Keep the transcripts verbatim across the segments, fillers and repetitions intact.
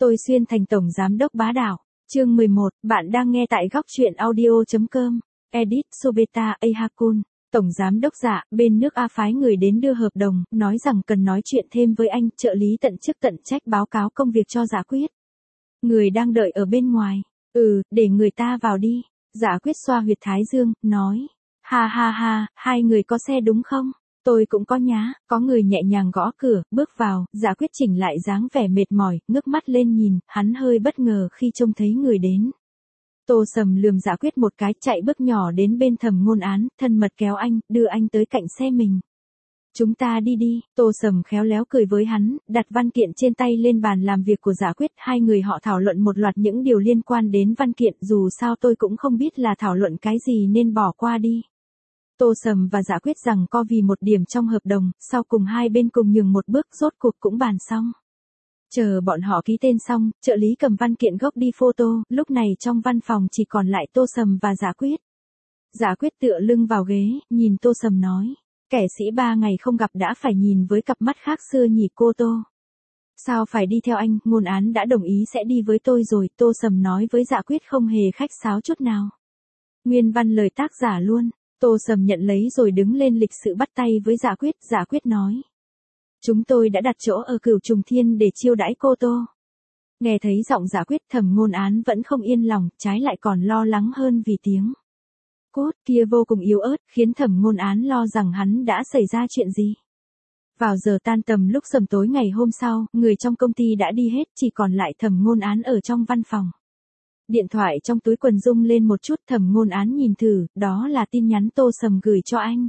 Tôi xuyên thành tổng giám đốc bá đạo. Chương mười một, bạn đang nghe tại góc truyện audio.com. Edit Sobeta Ahakun. Tổng giám đốc dạ, bên nước A phái người đến đưa hợp đồng, nói rằng cần nói chuyện thêm với anh, trợ lý tận chức tận trách báo cáo công việc cho Giả Quyết. Người đang đợi ở bên ngoài. Ừ, để người ta vào đi. Giả Quyết xoa huyệt thái dương, nói. Ha ha ha, hai người có xe đúng không? Tôi cũng có nhá. Có người nhẹ nhàng gõ cửa, bước vào, Giả Quyết chỉnh lại dáng vẻ mệt mỏi, ngước mắt lên nhìn, hắn hơi bất ngờ khi trông thấy người đến. Tô Sầm lườm Giả Quyết một cái, chạy bước nhỏ đến bên Thẩm Ngôn Án, thân mật kéo anh, đưa anh tới cạnh xe mình. Chúng ta đi đi. Tô Sầm khéo léo cười với hắn, đặt văn kiện trên tay lên bàn làm việc của Giả Quyết. Hai người họ thảo luận một loạt những điều liên quan đến văn kiện, dù sao tôi cũng không biết là thảo luận cái gì nên bỏ qua đi. Tô Sầm và Giả Quyết rằng co vì một điểm trong hợp đồng, sau cùng hai bên cùng nhường một bước, rốt cuộc cũng bàn xong. Chờ bọn họ ký tên xong, trợ lý cầm văn kiện gốc đi photo, lúc này trong văn phòng chỉ còn lại Tô Sầm và Giả Quyết. Giả Quyết tựa lưng vào ghế, nhìn Tô Sầm nói, kẻ sĩ ba ngày không gặp đã phải nhìn với cặp mắt khác xưa nhỉ cô Tô. Sao phải đi theo anh, Ngôn Án đã đồng ý sẽ đi với tôi rồi, Tô Sầm nói với Giả Quyết không hề khách sáo chút nào. Nguyên văn lời tác giả luôn. Tô Sầm nhận lấy rồi đứng lên lịch sự bắt tay với Giả Quyết, Giả Quyết nói. Chúng tôi đã đặt chỗ ở Cửu Trùng Thiên để chiêu đãi cô Tô. Nghe thấy giọng Giả Quyết, Thẩm Ngôn Án vẫn không yên lòng, trái lại còn lo lắng hơn vì tiếng cốt kia vô cùng yếu ớt, khiến Thẩm Ngôn Án lo rằng hắn đã xảy ra chuyện gì. Vào giờ tan tầm lúc sầm tối ngày hôm sau, người trong công ty đã đi hết, chỉ còn lại Thẩm Ngôn Án ở trong văn phòng. Điện thoại trong túi quần rung lên một chút, Thẩm Ngôn Án nhìn thử, đó là tin nhắn Tô Sầm gửi cho anh.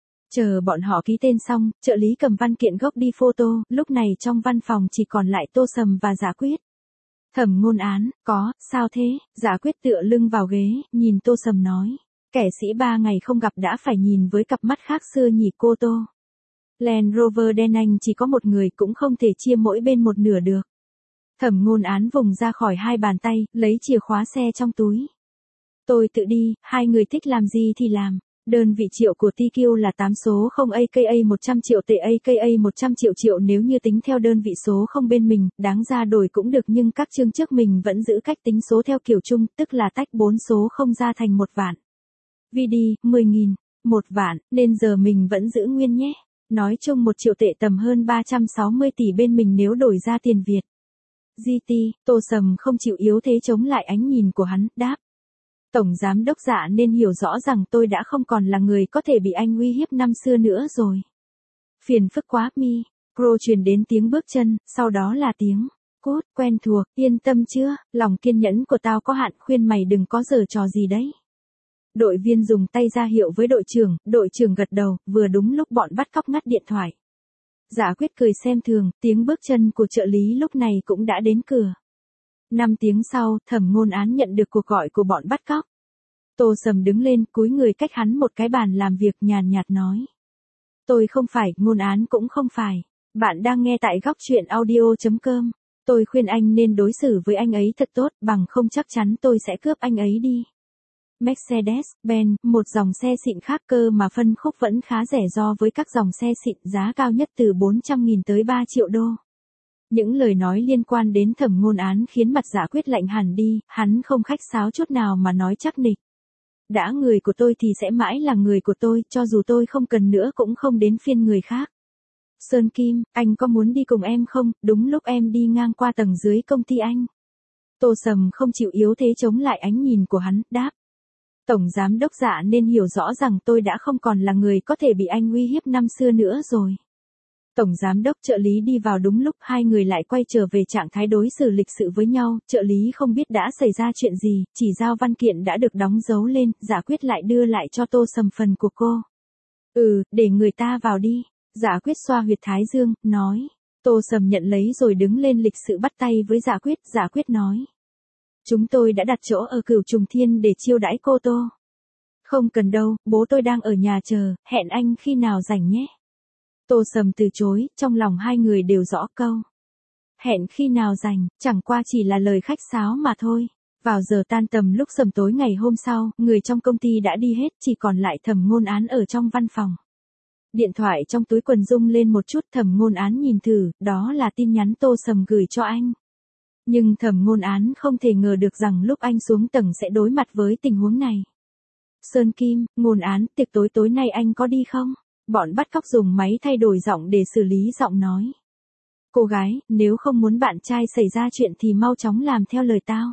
Chờ bọn họ ký tên xong, trợ lý cầm văn kiện gốc đi photo, lúc này trong văn phòng chỉ còn lại Tô Sầm và Giả Quyết. Thẩm Ngôn Án, có, sao thế? Giả Quyết tựa lưng vào ghế, nhìn Tô Sầm nói. Kẻ sĩ ba ngày không gặp đã phải nhìn với cặp mắt khác xưa nhỉ cô Tô. Land Rover đen anh chỉ có một người cũng không thể chia mỗi bên một nửa được. Thẩm Ngôn Án vùng ra khỏi hai bàn tay, lấy chìa khóa xe trong túi. Tôi tự đi, hai người thích làm gì thì làm. Đơn vị triệu của tê quy là tám số không a ca một trăm triệu tệ a ca một trăm triệu triệu nếu như tính theo đơn vị số không bên mình, đáng ra đổi cũng được nhưng các chương trước mình vẫn giữ cách tính số theo kiểu chung, tức là tách bốn số không ra thành một vạn. vê đê, mười nghìn, một vạn, nên giờ mình vẫn giữ nguyên nhé. Nói chung một triệu tệ tầm hơn ba trăm sáu mươi tỷ bên mình nếu đổi ra tiền Việt. giê tê, Tô Sầm không chịu yếu thế chống lại ánh nhìn của hắn, đáp. Tổng giám đốc Dạ nên hiểu rõ rằng tôi đã không còn là người có thể bị anh uy hiếp năm xưa nữa rồi. Phiền phức quá mi. Pro truyền đến tiếng bước chân, sau đó là tiếng cốt quen thuộc, yên tâm chưa, lòng kiên nhẫn của tao có hạn, khuyên mày đừng có giở trò gì đấy. Đội viên dùng tay ra hiệu với đội trưởng, đội trưởng gật đầu, vừa đúng lúc bọn bắt cóc ngắt điện thoại. Giả Quyết cười xem thường, tiếng bước chân của trợ lý lúc này cũng đã đến cửa. Năm tiếng sau, Thẩm Ngôn Án nhận được cuộc gọi của bọn bắt cóc. Tô Sầm đứng lên, cúi người cách hắn một cái bàn làm việc, nhàn nhạt nói. Tôi không phải, Ngôn Án cũng không phải. Bạn đang nghe tại góc truyện audio.com. Tôi khuyên anh nên đối xử với anh ấy thật tốt, bằng không chắc chắn tôi sẽ cướp anh ấy đi. Mercedes-Benz, một dòng xe xịn khác cơ mà phân khúc vẫn khá rẻ so với các dòng xe xịn, giá cao nhất từ bốn trăm nghìn tới ba triệu đô. Những lời nói liên quan đến Thẩm Ngôn Án khiến mặt Giả Quyết lạnh hẳn đi, hắn không khách sáo chút nào mà nói chắc nịch. Đã người của tôi thì sẽ mãi là người của tôi, cho dù tôi không cần nữa cũng không đến phiên người khác. Sơn Kim, anh có muốn đi cùng em không, đúng lúc em đi ngang qua tầng dưới công ty anh. Tô Sầm không chịu yếu thế chống lại ánh nhìn của hắn, đáp. Tổng giám đốc Dạ nên hiểu rõ rằng tôi đã không còn là người có thể bị anh uy hiếp năm xưa nữa rồi. Tổng giám đốc trợ lý đi vào đúng lúc, hai người lại quay trở về trạng thái đối xử lịch sự với nhau, trợ lý không biết đã xảy ra chuyện gì, chỉ giao văn kiện đã được đóng dấu lên, Giả Quyết lại đưa lại cho Tô Sầm phần của cô. Ừ, để người ta vào đi. Giả Quyết xoa huyệt thái dương, nói. Tô Sầm nhận lấy rồi đứng lên lịch sự bắt tay với Giả Quyết, Giả Quyết nói. Chúng tôi đã đặt chỗ ở Cửu Trùng Thiên để chiêu đãi cô Tô. Không cần đâu, bố tôi đang ở nhà chờ, hẹn anh khi nào rảnh nhé. Tô Sầm từ chối, trong lòng hai người đều rõ câu. Hẹn khi nào rảnh, chẳng qua chỉ là lời khách sáo mà thôi. Vào giờ tan tầm lúc sầm tối ngày hôm sau, người trong công ty đã đi hết, chỉ còn lại Thẩm Ngôn Án ở trong văn phòng. Điện thoại trong túi quần rung lên một chút, Thẩm Ngôn Án nhìn thử, đó là tin nhắn Tô Sầm gửi cho anh. Nhưng Thẩm Ngôn Án không thể ngờ được rằng lúc anh xuống tầng sẽ đối mặt với tình huống này. Sơn Kim, Ngôn Án, tiệc tối tối nay anh có đi không? Bọn bắt cóc dùng máy thay đổi giọng để xử lý giọng nói. Cô gái, nếu không muốn bạn trai xảy ra chuyện thì mau chóng làm theo lời tao.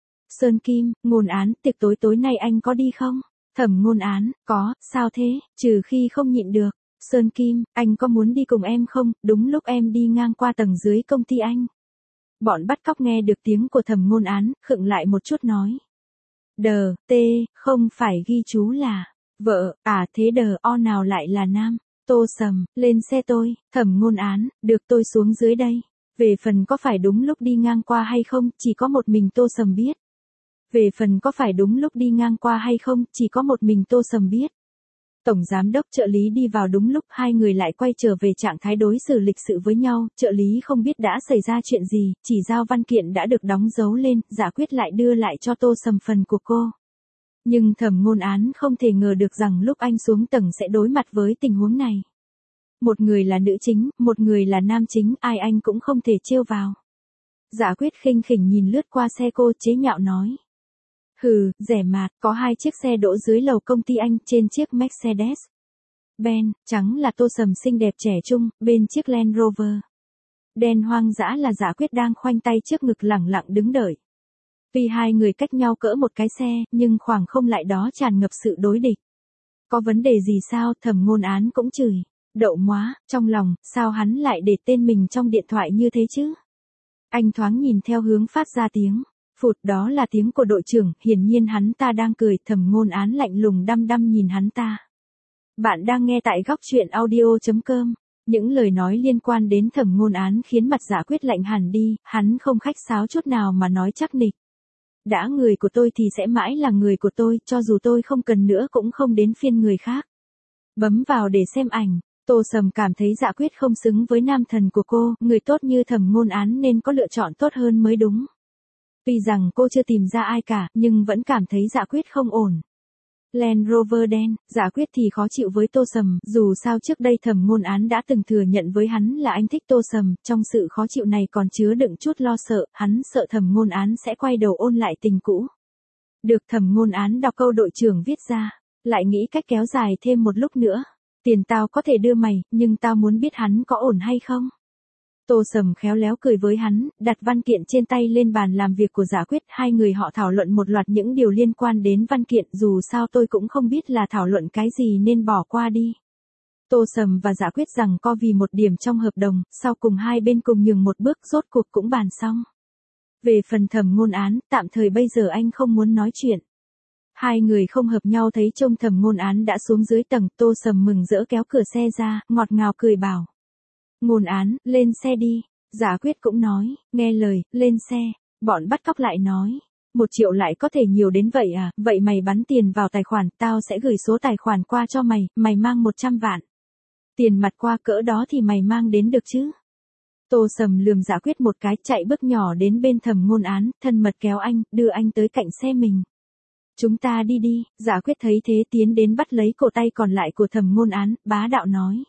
Sơn Kim, Ngôn Án, tiệc tối tối nay anh có đi không? Thẩm Ngôn Án, có, sao thế, trừ khi không nhịn được. Sơn Kim, anh có muốn đi cùng em không, đúng lúc em đi ngang qua tầng dưới công ty anh. Bọn bắt cóc nghe được tiếng của Thẩm Ngôn Án, khựng lại một chút nói. Đờ, tê, không phải ghi chú là vợ, à thế đờ o nào lại là nam. Tô Sầm, lên xe tôi. Thẩm Ngôn Án, được tôi xuống dưới đây. Về phần có phải đúng lúc đi ngang qua hay không, chỉ có một mình Tô Sầm biết. Về phần có phải đúng lúc đi ngang qua hay không, chỉ có một mình Tô Sầm biết. Tổng giám đốc trợ lý đi vào đúng lúc hai người lại quay trở về trạng thái đối xử lịch sự với nhau, trợ lý không biết đã xảy ra chuyện gì, chỉ giao văn kiện đã được đóng dấu lên, Giả Quyết lại đưa lại cho Tô Sầm phần của cô. Nhưng Thẩm Ngôn Án không thể ngờ được rằng lúc anh xuống tầng sẽ đối mặt với tình huống này. Một người là nữ chính, một người là nam chính, ai anh cũng không thể trêu vào. Giả Quyết khinh khỉnh nhìn lướt qua xe cô, chế nhạo nói. Hừ, rẻ mạt, có hai chiếc xe đỗ dưới lầu công ty anh, trên chiếc Mercedes Benz trắng là Tô Sầm xinh đẹp trẻ trung, bên chiếc Land Rover đen hoang dã là Giả Quyết đang khoanh tay trước ngực lẳng lặng đứng đợi. Tuy hai người cách nhau cỡ một cái xe, nhưng khoảng không lại đó tràn ngập sự đối địch. Có vấn đề gì sao, Thẩm Ngôn Án cũng chửi. Đậu móa, trong lòng, sao hắn lại để tên mình trong điện thoại như thế chứ? Anh thoáng nhìn theo hướng phát ra tiếng. Phụt, đó là tiếng của đội trưởng, hiển nhiên hắn ta đang cười. Thẩm Ngôn Án lạnh lùng đăm đăm nhìn hắn ta. Bạn đang nghe tại góc truyện audio chấm com. Những lời nói liên quan đến Thẩm Ngôn Án khiến mặt Giả Quyết lạnh hẳn đi, hắn không khách sáo chút nào mà nói chắc nịch. Đã người của tôi thì sẽ mãi là người của tôi, cho dù tôi không cần nữa cũng không đến phiên người khác. Bấm vào để xem ảnh. Tô Sầm cảm thấy Giả Quyết không xứng với nam thần của cô, người tốt như Thẩm Ngôn Án nên có lựa chọn tốt hơn mới đúng. Tuy rằng cô chưa tìm ra ai cả, nhưng vẫn cảm thấy Giả Quyết không ổn. Land Rover đen, Giả Quyết thì khó chịu với Tô Sầm, dù sao trước đây Thẩm Ngôn Án đã từng thừa nhận với hắn là anh thích Tô Sầm, trong sự khó chịu này còn chứa đựng chút lo sợ, hắn sợ Thẩm Ngôn Án sẽ quay đầu ôn lại tình cũ. Được, Thẩm Ngôn Án đọc câu đội trưởng viết ra, lại nghĩ cách kéo dài thêm một lúc nữa. Tiền tao có thể đưa mày, nhưng tao muốn biết hắn có ổn hay không. Tô Sầm khéo léo cười với hắn, đặt văn kiện trên tay lên bàn làm việc của Giả Quyết, hai người họ thảo luận một loạt những điều liên quan đến văn kiện, dù sao tôi cũng không biết là thảo luận cái gì nên bỏ qua đi. Tô Sầm và Giả Quyết rằng co vì một điểm trong hợp đồng, sau cùng hai bên cùng nhường một bước, rốt cuộc cũng bàn xong. Về phần Thẩm Ngôn Án, tạm thời bây giờ anh không muốn nói chuyện. Hai người không hợp nhau thấy trông Thẩm Ngôn Án đã xuống dưới tầng, Tô Sầm mừng rỡ kéo cửa xe ra, ngọt ngào cười bảo. Ngôn Án, lên xe đi. Giả Quyết cũng nói, nghe lời, lên xe. Bọn bắt cóc lại nói, một triệu lại có thể nhiều đến vậy à, vậy mày bắn tiền vào tài khoản, tao sẽ gửi số tài khoản qua cho mày, mày mang một trăm vạn. Tiền mặt qua cỡ đó thì mày mang đến được chứ? Tô Sầm lườm Giả Quyết một cái, chạy bước nhỏ đến bên Thẩm Ngôn Án, thân mật kéo anh, đưa anh tới cạnh xe mình. Chúng ta đi đi. Giả Quyết thấy thế tiến đến bắt lấy cổ tay còn lại của Thẩm Ngôn Án, bá đạo nói.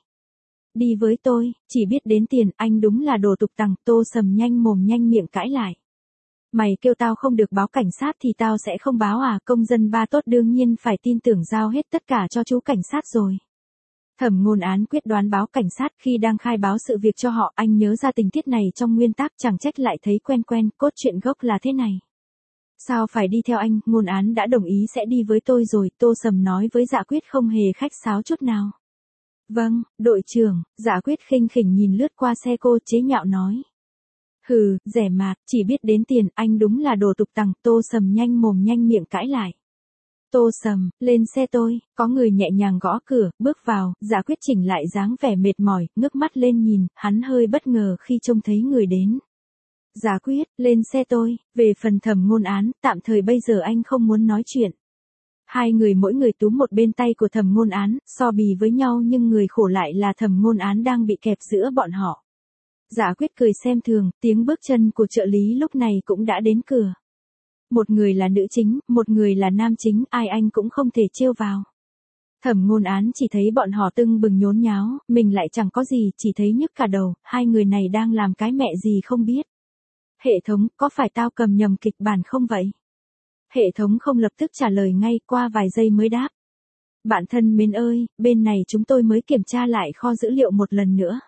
Đi với tôi, chỉ biết đến tiền, anh đúng là đồ tục tằng. Tô Sầm nhanh mồm nhanh miệng cãi lại. Mày kêu tao không được báo cảnh sát thì tao sẽ không báo à, công dân ba tốt đương nhiên phải tin tưởng giao hết tất cả cho chú cảnh sát rồi. Thẩm Ngôn Án quyết đoán báo cảnh sát, khi đang khai báo sự việc cho họ, anh nhớ ra tình tiết này trong nguyên tác, chẳng trách lại thấy quen quen, cốt truyện gốc là thế này. Sao phải đi theo anh, Ngôn Án đã đồng ý sẽ đi với tôi rồi, Tô Sầm nói với Giả Quyết không hề khách sáo chút nào. Vâng, đội trưởng. Giả Quyết khinh khỉnh nhìn lướt qua xe cô, chế nhạo nói. Hừ, rẻ mạt, chỉ biết đến tiền, anh đúng là đồ tục tằng. Tô Sầm nhanh mồm nhanh miệng cãi lại. Tô Sầm, lên xe tôi. Có người nhẹ nhàng gõ cửa, bước vào, Giả Quyết chỉnh lại dáng vẻ mệt mỏi, ngước mắt lên nhìn, hắn hơi bất ngờ khi trông thấy người đến. Giả Quyết, lên xe tôi. Về phần Thẩm Ngôn Án, tạm thời bây giờ anh không muốn nói chuyện. Hai người mỗi người túm một bên tay của Thẩm Ngôn Án, so bì với nhau nhưng người khổ lại là Thẩm Ngôn Án đang bị kẹp giữa bọn họ. Giả Quyết cười xem thường, tiếng bước chân của trợ lý lúc này cũng đã đến cửa. Một người là nữ chính, một người là nam chính, ai anh cũng không thể trêu vào. Thẩm Ngôn Án chỉ thấy bọn họ tưng bừng nhốn nháo, mình lại chẳng có gì, chỉ thấy nhức cả đầu, hai người này đang làm cái mẹ gì không biết. Hệ thống, có phải tao cầm nhầm kịch bản không vậy? Hệ thống không lập tức trả lời ngay, qua vài giây mới đáp. Bạn thân mến ơi, bên này chúng tôi mới kiểm tra lại kho dữ liệu một lần nữa.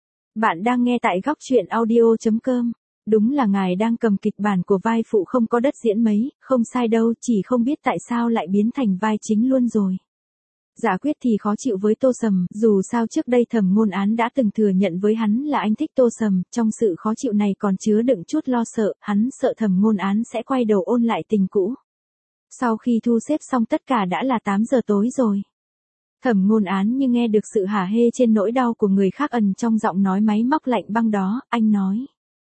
Bạn đang nghe tại góc truyện audio chấm com. Đúng là ngài đang cầm kịch bản của vai phụ không có đất diễn mấy, không sai đâu, chỉ không biết tại sao lại biến thành vai chính luôn rồi. Giả Quyết thì khó chịu với Tô Sầm, dù sao trước đây Thẩm Ngôn Án đã từng thừa nhận với hắn là anh thích Tô Sầm, trong sự khó chịu này còn chứa đựng chút lo sợ, hắn sợ Thẩm Ngôn Án sẽ quay đầu ôn lại tình cũ. Sau khi thu xếp xong tất cả đã là tám giờ tối rồi. Thẩm Ngôn Án như nghe được sự hả hê trên nỗi đau của người khác ẩn trong giọng nói máy móc lạnh băng đó, anh nói.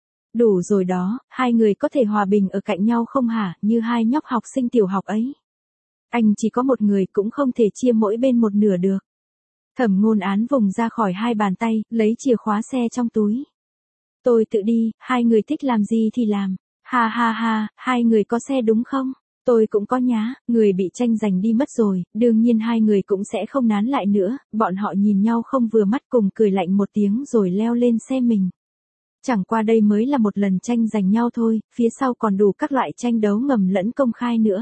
Đủ rồi đó, hai người có thể hòa bình ở cạnh nhau không hả, như hai nhóc học sinh tiểu học ấy. Anh chỉ có một người cũng không thể chia mỗi bên một nửa được. Thẩm Ngôn Án vùng ra khỏi hai bàn tay, lấy chìa khóa xe trong túi. Tôi tự đi, hai người thích làm gì thì làm. Ha ha ha, hai người có xe đúng không? Tôi cũng có nhá, người bị tranh giành đi mất rồi, đương nhiên hai người cũng sẽ không nán lại nữa, bọn họ nhìn nhau không vừa mắt cùng cười lạnh một tiếng rồi leo lên xe mình. Chẳng qua đây mới là một lần tranh giành nhau thôi, phía sau còn đủ các loại tranh đấu ngầm lẫn công khai nữa.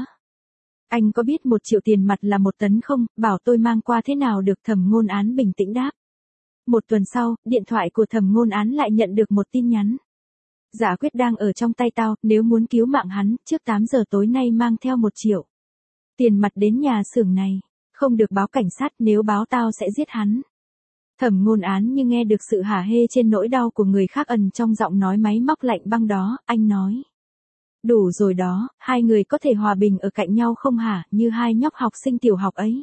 Anh có biết một triệu tiền mặt là một tấn không, bảo tôi mang qua thế nào được, Thẩm Ngôn Án bình tĩnh đáp. Một tuần sau, điện thoại của Thẩm Ngôn Án lại nhận được một tin nhắn. Giả Quyết đang ở trong tay tao, nếu muốn cứu mạng hắn, trước tám giờ tối nay mang theo một triệu. Tiền mặt đến nhà xưởng này, không được báo cảnh sát, nếu báo tao sẽ giết hắn. Thẩm Ngôn Án như nghe được sự hả hê trên nỗi đau của người khác ẩn trong giọng nói máy móc lạnh băng đó, anh nói. Đủ rồi đó, hai người có thể hòa bình ở cạnh nhau không hả, như hai nhóc học sinh tiểu học ấy.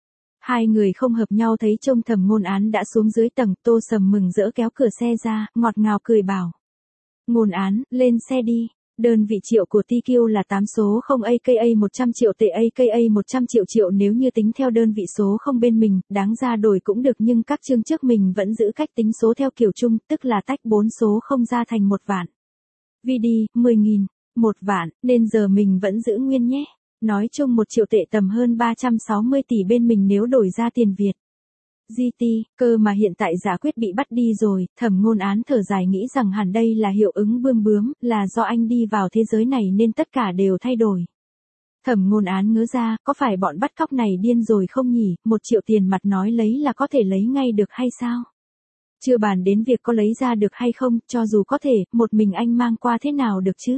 Hai người không hợp nhau thấy trông Thẩm Ngôn Án đã xuống dưới tầng, Tô Sầm mừng rỡ kéo cửa xe ra, ngọt ngào cười bảo. Ngôn Án, lên xe đi. Đơn vị triệu của tê quy là tám số không a ca a một trăm triệu tệ a ca a một trăm triệu triệu nếu như tính theo đơn vị số không bên mình, đáng ra đổi cũng được nhưng các chương trước mình vẫn giữ cách tính số theo kiểu chung, tức là tách bốn số không ra thành một vạn. Vì đi, mười nghìn, một vạn, nên giờ mình vẫn giữ nguyên nhé. Nói chung một triệu tệ tầm hơn ba trăm sáu mươi tỷ bên mình nếu đổi ra tiền Việt. giê tê, cơ mà hiện tại Giả Quyết bị bắt đi rồi, Thẩm Ngôn Án thở dài nghĩ rằng hẳn đây là hiệu ứng bươm bướm, là do anh đi vào thế giới này nên tất cả đều thay đổi. Thẩm Ngôn Án ngớ ra, có phải bọn bắt cóc này điên rồi không nhỉ, một triệu tiền mặt nói lấy là có thể lấy ngay được hay sao? Chưa bàn đến việc có lấy ra được hay không, cho dù có thể, một mình anh mang qua thế nào được chứ?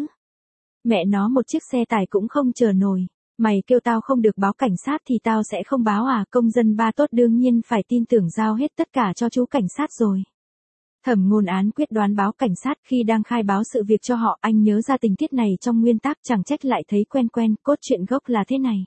Mẹ nó một chiếc xe tải cũng không chở nổi. Mày kêu tao không được báo cảnh sát thì tao sẽ không báo à, công dân ba tốt đương nhiên phải tin tưởng giao hết tất cả cho chú cảnh sát rồi. Thẩm Ngôn Án quyết đoán báo cảnh sát, khi đang khai báo sự việc cho họ, anh nhớ ra tình tiết này trong nguyên tác, chẳng trách lại thấy quen quen, cốt truyện gốc là thế này.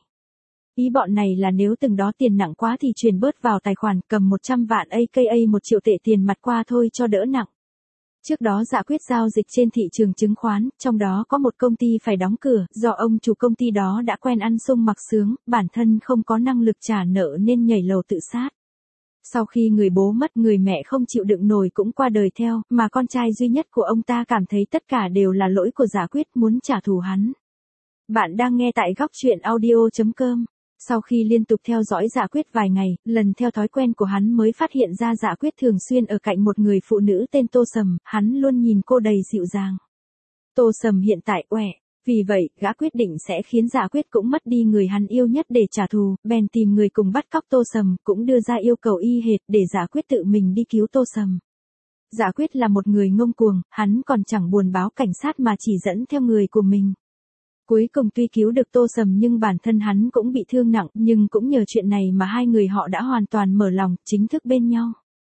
Ý bọn này là nếu từng đó tiền nặng quá thì chuyển bớt vào tài khoản, cầm một trăm vạn a ca a một triệu tệ tiền mặt qua thôi cho đỡ nặng. Trước đó Giả Quyết giao dịch trên thị trường chứng khoán, trong đó có một công ty phải đóng cửa, do ông chủ công ty đó đã quen ăn sung mặc sướng, bản thân không có năng lực trả nợ nên nhảy lầu tự sát. Sau khi người bố mất, người mẹ không chịu đựng nổi cũng qua đời theo, mà con trai duy nhất của ông ta cảm thấy tất cả đều là lỗi của Giả Quyết, muốn trả thù hắn. Bạn đang nghe tại góc truyện audio chấm com. Sau khi liên tục theo dõi Giả Quyết vài ngày, lần theo thói quen của hắn mới phát hiện ra Giả Quyết thường xuyên ở cạnh một người phụ nữ tên Tô Sầm, hắn luôn nhìn cô đầy dịu dàng. Tô Sầm hiện tại uể, vì vậy, gã quyết định sẽ khiến Giả Quyết cũng mất đi người hắn yêu nhất để trả thù, bèn tìm người cùng bắt cóc Tô Sầm, cũng đưa ra yêu cầu y hệt để Giả Quyết tự mình đi cứu Tô Sầm. Giả Quyết là một người ngông cuồng, hắn còn chẳng buồn báo cảnh sát mà chỉ dẫn theo người của mình. Cuối cùng tuy cứu được Tô Sầm nhưng bản thân hắn cũng bị thương nặng, nhưng cũng nhờ chuyện này mà hai người họ đã hoàn toàn mở lòng, chính thức bên nhau.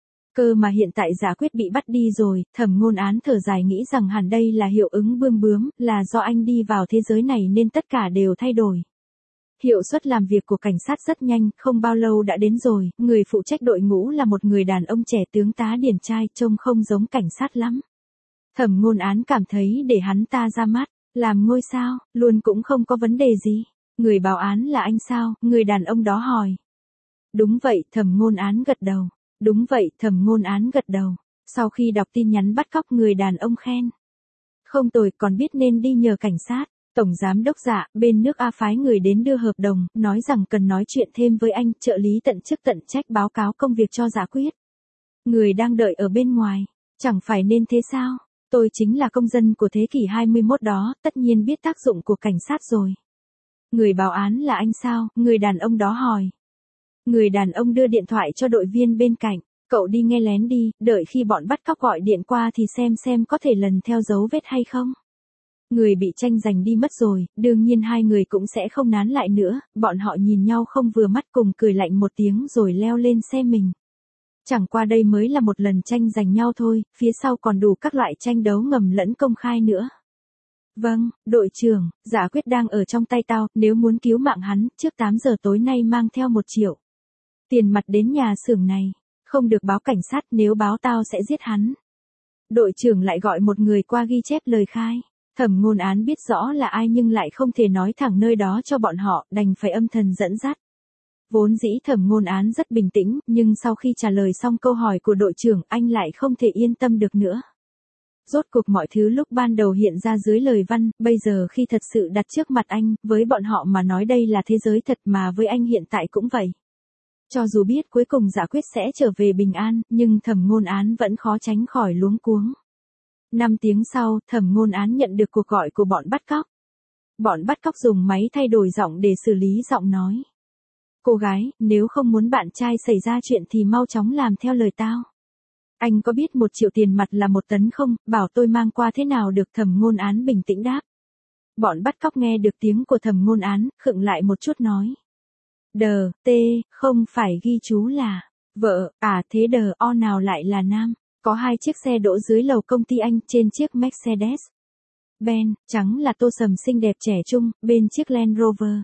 Cơ mà hiện tại Giả Quyết bị bắt đi rồi, Thẩm Ngôn Án thở dài nghĩ rằng hẳn đây là hiệu ứng bươm bướm, là do anh đi vào thế giới này nên tất cả đều thay đổi. Hiệu suất làm việc của cảnh sát rất nhanh, không bao lâu đã đến rồi, người phụ trách đội ngũ là một người đàn ông trẻ tướng tá điển trai, trông không giống cảnh sát lắm. Thẩm Ngôn Án cảm thấy để hắn ta ra mắt, làm ngôi sao, luôn cũng không có vấn đề gì. Người báo án là anh sao, người đàn ông đó hỏi. Đúng vậy, Thẩm Ngôn Án gật đầu. Đúng vậy, Thẩm Ngôn Án gật đầu. Sau khi đọc tin nhắn bắt cóc, người đàn ông khen. Không tồi, còn biết nên đi nhờ cảnh sát. Tổng giám đốc Dạ, bên nước A phái người đến đưa hợp đồng, nói rằng cần nói chuyện thêm với anh, trợ lý tận chức tận trách báo cáo công việc cho Giả Quyết. Người đang đợi ở bên ngoài, chẳng phải nên thế sao? Tôi chính là công dân của thế kỷ hai mươi mốt đó, tất nhiên biết tác dụng của cảnh sát rồi. Người báo án là anh sao? Người đàn ông đó hỏi. Người đàn ông đưa điện thoại cho đội viên bên cạnh. Cậu đi nghe lén đi, đợi khi bọn bắt cóc gọi điện qua thì xem xem có thể lần theo dấu vết hay không. Người bị tranh giành đi mất rồi, đương nhiên hai người cũng sẽ không nán lại nữa, bọn họ nhìn nhau không vừa mắt cùng cười lạnh một tiếng rồi leo lên xe mình. Chẳng qua đây mới là một lần tranh giành nhau thôi, phía sau còn đủ các loại tranh đấu ngầm lẫn công khai nữa. Vâng, đội trưởng, Giả Quyết đang ở trong tay tao, nếu muốn cứu mạng hắn, trước tám giờ tối nay mang theo một triệu tiền mặt đến nhà xưởng này. Không được báo cảnh sát, nếu báo tao sẽ giết hắn. Đội trưởng lại gọi một người qua ghi chép lời khai. Thẩm Ngôn Án biết rõ là ai nhưng lại không thể nói thẳng nơi đó cho bọn họ, đành phải âm thầm dẫn dắt. Vốn dĩ Thẩm Ngôn Án rất bình tĩnh, nhưng sau khi trả lời xong câu hỏi của đội trưởng, anh lại không thể yên tâm được nữa. Rốt cuộc mọi thứ lúc ban đầu hiện ra dưới lời văn, bây giờ khi thật sự đặt trước mặt anh, với bọn họ mà nói đây là thế giới thật mà với anh hiện tại cũng vậy. Cho dù biết cuối cùng Giả Quyết sẽ trở về bình an, nhưng Thẩm Ngôn Án vẫn khó tránh khỏi luống cuống. Năm tiếng sau, Thẩm Ngôn Án nhận được cuộc gọi của bọn bắt cóc. Bọn bắt cóc dùng máy thay đổi giọng để xử lý giọng nói. Cô gái, nếu không muốn bạn trai xảy ra chuyện thì mau chóng làm theo lời tao. Anh có biết một triệu tiền mặt là một tấn không, bảo tôi mang qua thế nào được? Thẩm Ngôn Án bình tĩnh đáp. Bọn bắt cóc nghe được tiếng của Thẩm Ngôn Án, khựng lại một chút nói. Đờ, tê, không phải ghi chú là vợ, à thế đờ o nào lại là nam. Có hai chiếc xe đỗ dưới lầu công ty anh, trên chiếc Mercedes Benz trắng là tô sầm xinh đẹp trẻ trung, bên chiếc Land Rover.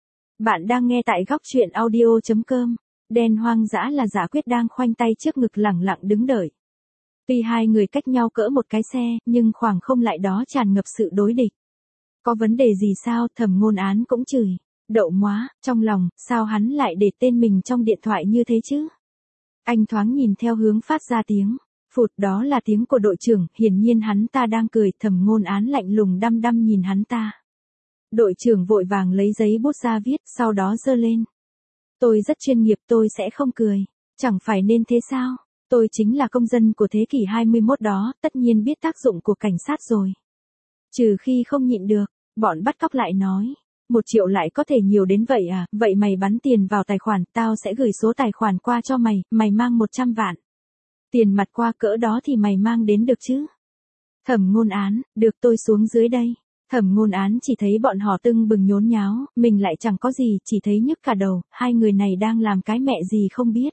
Bạn đang nghe tại góc truyện audio chấm com. Đen hoang dã là Giả Quyết đang khoanh tay trước ngực lẳng lặng đứng đợi. Tuy hai người cách nhau cỡ một cái xe, nhưng khoảng không lại đó tràn ngập sự đối địch. Có vấn đề gì sao? Thẩm Ngôn Án cũng chửi. Đậu móa, trong lòng, sao hắn lại để tên mình trong điện thoại như thế chứ? Anh thoáng nhìn theo hướng phát ra tiếng. Phụt, đó là tiếng của đội trưởng, hiển nhiên hắn ta đang cười. Thẩm Ngôn Án lạnh lùng đăm đăm nhìn hắn ta. Đội trưởng vội vàng lấy giấy bút ra viết, sau đó giơ lên. Tôi rất chuyên nghiệp, tôi sẽ không cười. Chẳng phải nên thế sao? Tôi chính là công dân của thế kỷ hai mươi mốt đó, tất nhiên biết tác dụng của cảnh sát rồi. Trừ khi không nhịn được, bọn bắt cóc lại nói. Một triệu lại có thể nhiều đến vậy à? Vậy mày bắn tiền vào tài khoản, tao sẽ gửi số tài khoản qua cho mày, mày mang một trăm vạn. Tiền mặt qua cỡ đó thì mày mang đến được chứ? Thẩm Ngôn Án, được tôi xuống dưới đây. Thẩm Ngôn Án chỉ thấy bọn họ tưng bừng nhốn nháo, mình lại chẳng có gì, chỉ thấy nhức cả đầu, hai người này đang làm cái mẹ gì không biết.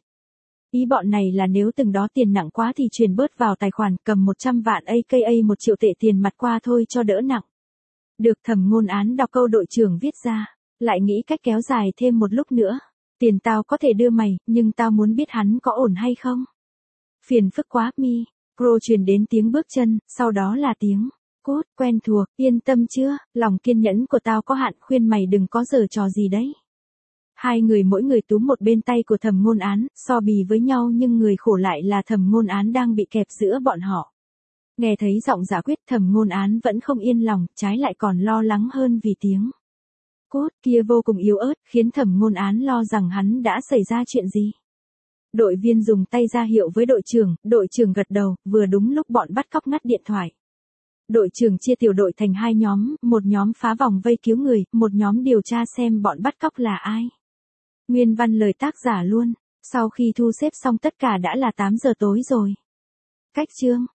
Ý bọn này là nếu từng đó tiền nặng quá thì chuyển bớt vào tài khoản, cầm một trăm vạn a ca một triệu tệ tiền mặt qua thôi cho đỡ nặng. Được. Thẩm Ngôn Án đọc câu đội trưởng viết ra, lại nghĩ cách kéo dài thêm một lúc nữa. Tiền tao có thể đưa mày, nhưng tao muốn biết hắn có ổn hay không. Phiền phức quá mi. Pro truyền đến tiếng bước chân, sau đó là tiếng cốt quen thuộc, yên tâm chưa, lòng kiên nhẫn của tao có hạn, khuyên mày đừng có giở trò gì đấy. Hai người mỗi người túm một bên tay của Thẩm Ngôn Án, so bì với nhau nhưng người khổ lại là Thẩm Ngôn Án đang bị kẹp giữa bọn họ. Nghe thấy giọng Giả Quyết, Thẩm Ngôn Án vẫn không yên lòng, trái lại còn lo lắng hơn vì tiếng cốt kia vô cùng yếu ớt, khiến Thẩm Ngôn Án lo rằng hắn đã xảy ra chuyện gì. Đội viên dùng tay ra hiệu với đội trưởng, đội trưởng gật đầu, vừa đúng lúc bọn bắt cóc ngắt điện thoại. Đội trưởng chia tiểu đội thành hai nhóm, một nhóm phá vòng vây cứu người, một nhóm điều tra xem bọn bắt cóc là ai. Nguyên văn lời tác giả luôn. Sau khi thu xếp xong tất cả đã là tám giờ tối rồi. Cách chương